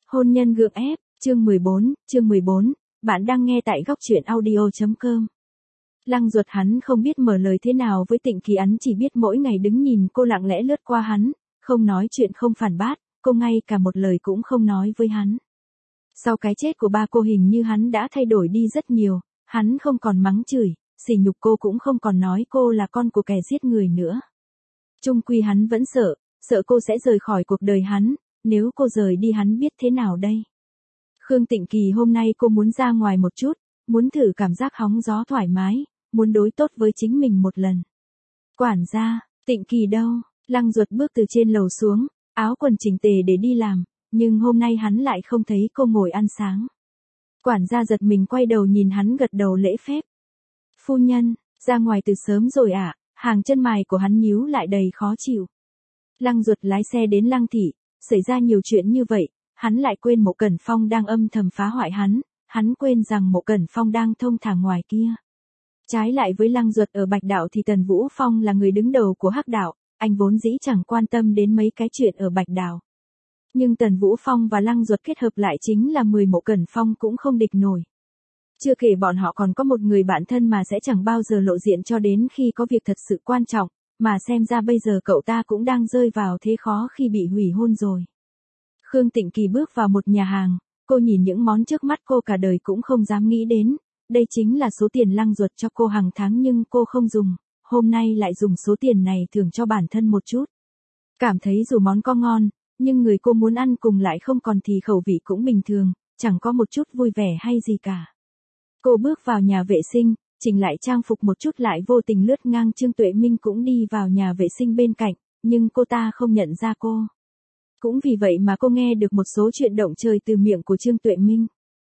Hôn nhân gượng ép, chương 14, bạn đang nghe tại góc truyện audio.com. Lăng Duật hắn không biết mở lời thế nào với Tịnh Kỳ, hắn chỉ biết mỗi ngày đứng nhìn cô lặng lẽ lướt qua hắn, không nói chuyện không phản bác, cô ngay cả một lời cũng không nói với hắn. Sau cái chết của ba cô hình như hắn đã thay đổi đi rất nhiều, hắn không còn mắng chửi, sỉ nhục cô, cũng không còn nói cô là con của kẻ giết người nữa. Chung quy hắn vẫn sợ cô sẽ rời khỏi cuộc đời hắn, nếu cô rời đi hắn biết thế nào đây. Khương Tịnh Kỳ hôm nay cô muốn ra ngoài một chút, muốn thử cảm giác hóng gió thoải mái, muốn đối tốt với chính mình một lần. Quản gia, Tịnh Kỳ đâu? Lăng Duật bước từ trên lầu xuống, áo quần chỉnh tề để đi làm, nhưng hôm nay hắn lại không thấy cô ngồi ăn sáng. Quản gia giật mình quay đầu nhìn hắn gật đầu lễ phép. Phu nhân, ra ngoài từ sớm rồi ạ, hàng chân mày của hắn nhíu lại đầy khó chịu. Lăng Duật lái xe đến Lăng thị, xảy ra nhiều chuyện như vậy, hắn lại quên Mộ Cẩn Phong đang âm thầm phá hoại hắn quên rằng Mộ Cẩn Phong đang thông thả ngoài kia. Trái lại với Lăng Duật ở Bạch Đạo thì Tần Vũ Phong là người đứng đầu của Hắc Đạo, anh vốn dĩ chẳng quan tâm đến mấy cái chuyện ở Bạch Đạo. Nhưng Tần Vũ Phong và Lăng Duật kết hợp lại chính là 10 Mộ Cẩn Phong cũng không địch nổi. Chưa kể bọn họ còn có một người bạn thân mà sẽ chẳng bao giờ lộ diện cho đến khi có việc thật sự quan trọng, mà xem ra bây giờ cậu ta cũng đang rơi vào thế khó khi bị hủy hôn rồi. Khương Tịnh Kỳ bước vào một nhà hàng, cô nhìn những món trước mắt cô cả đời cũng không dám nghĩ đến, đây chính là số tiền Lăng Duật cho cô hàng tháng nhưng cô không dùng, hôm nay lại dùng số tiền này thưởng cho bản thân một chút. Cảm thấy dù món có ngon, nhưng người cô muốn ăn cùng lại không còn thì khẩu vị cũng bình thường, chẳng có một chút vui vẻ hay gì cả. Cô bước vào nhà vệ sinh, chỉnh lại trang phục một chút lại vô tình lướt ngang Trương Tuệ Minh cũng đi vào nhà vệ sinh bên cạnh, nhưng cô ta không nhận ra cô. Cũng vì vậy mà cô nghe được một số chuyện động trời từ miệng của Trương Tuệ Minh.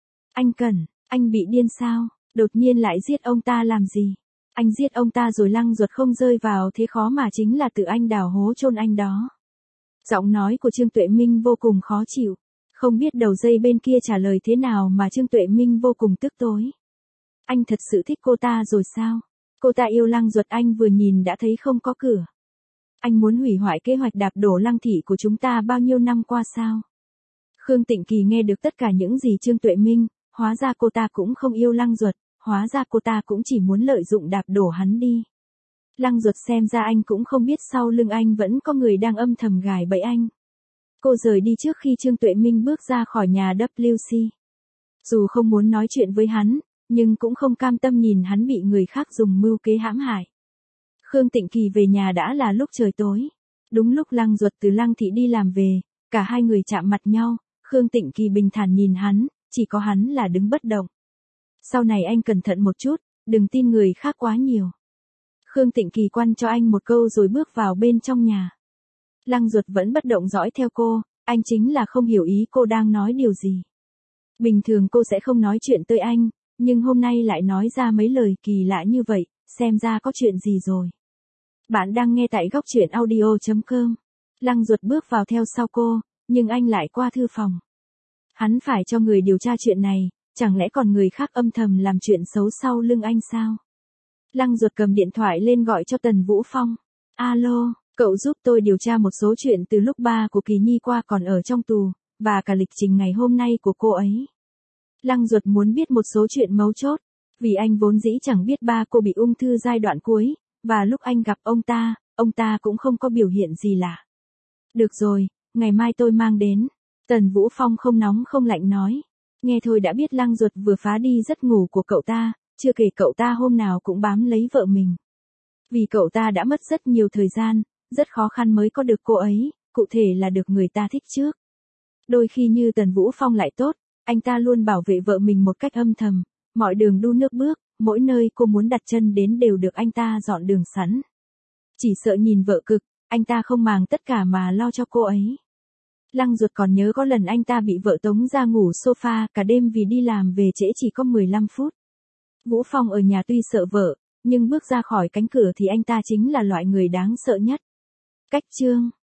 Anh bị điên sao, đột nhiên lại giết ông ta làm gì? Anh giết ông ta rồi Lăng Duật không rơi vào thế khó mà chính là tự anh đào hố chôn anh đó. Giọng nói của Trương Tuệ Minh vô cùng khó chịu, không biết đầu dây bên kia trả lời thế nào mà Trương Tuệ Minh vô cùng tức tối. Anh thật sự thích cô ta rồi sao? Cô ta yêu Lăng Duật, anh vừa nhìn đã thấy không có cửa. Anh muốn hủy hoại kế hoạch đạp đổ Lăng thị của chúng ta bao nhiêu năm qua sao? Khương Tịnh Kỳ nghe được tất cả những gì Trương Tuệ Minh, hóa ra cô ta cũng không yêu Lăng Duật, hóa ra cô ta cũng chỉ muốn lợi dụng đạp đổ hắn đi. Lăng Duật xem ra anh cũng không biết sau lưng anh vẫn có người đang âm thầm gài bẫy anh. Cô rời đi trước khi Trương Tuệ Minh bước ra khỏi nhà WC. Dù không muốn nói chuyện với hắn, nhưng cũng không cam tâm nhìn hắn bị người khác dùng mưu kế hãm hại. Khương Tịnh Kỳ về nhà đã là lúc trời tối. Đúng lúc Lăng Duật từ Lăng thị đi làm về, cả hai người chạm mặt nhau, Khương Tịnh Kỳ bình thản nhìn hắn, chỉ có hắn là đứng bất động. Sau này anh cẩn thận một chút, đừng tin người khác quá nhiều. Khương Tịnh Kỳ quăng cho anh một câu rồi bước vào bên trong nhà. Lăng Duật vẫn bất động dõi theo cô, anh chính là không hiểu ý cô đang nói điều gì. Bình thường cô sẽ không nói chuyện tới anh, nhưng hôm nay lại nói ra mấy lời kỳ lạ như vậy, xem ra có chuyện gì rồi. Bạn đang nghe tại góc truyện audio.com. Lăng Duật bước vào theo sau cô, nhưng anh lại qua thư phòng. Hắn phải cho người điều tra chuyện này, chẳng lẽ còn người khác âm thầm làm chuyện xấu sau lưng anh sao? Lăng Duật cầm điện thoại lên gọi cho Tần Vũ Phong. Alo, cậu giúp tôi điều tra một số chuyện từ lúc ba của Kỳ Nhi qua còn ở trong tù, và cả lịch trình ngày hôm nay của cô ấy. Lăng Duật muốn biết một số chuyện mấu chốt, vì anh vốn dĩ chẳng biết ba cô bị ung thư giai đoạn cuối, và lúc anh gặp ông ta cũng không có biểu hiện gì lạ. Được rồi, ngày mai tôi mang đến. Tần Vũ Phong không nóng không lạnh nói. Nghe thôi đã biết Lăng Duật vừa phá đi giấc ngủ của cậu ta, chưa kể cậu ta hôm nào cũng bám lấy vợ mình. Vì cậu ta đã mất rất nhiều thời gian, rất khó khăn mới có được cô ấy, cụ thể là được người ta thích trước. Đôi khi như Tần Vũ Phong lại tốt, anh ta luôn bảo vệ vợ mình một cách âm thầm, mọi đường đu nước bước, mỗi nơi cô muốn đặt chân đến đều được anh ta dọn đường sẵn. Chỉ sợ nhìn vợ cực, anh ta không màng tất cả mà lo cho cô ấy. Lăng Duật còn nhớ có lần anh ta bị vợ tống ra ngủ sofa cả đêm vì đi làm về trễ chỉ có 15 phút. Vũ Phong ở nhà tuy sợ vợ, nhưng bước ra khỏi cánh cửa thì anh ta chính là loại người đáng sợ nhất. Cách chương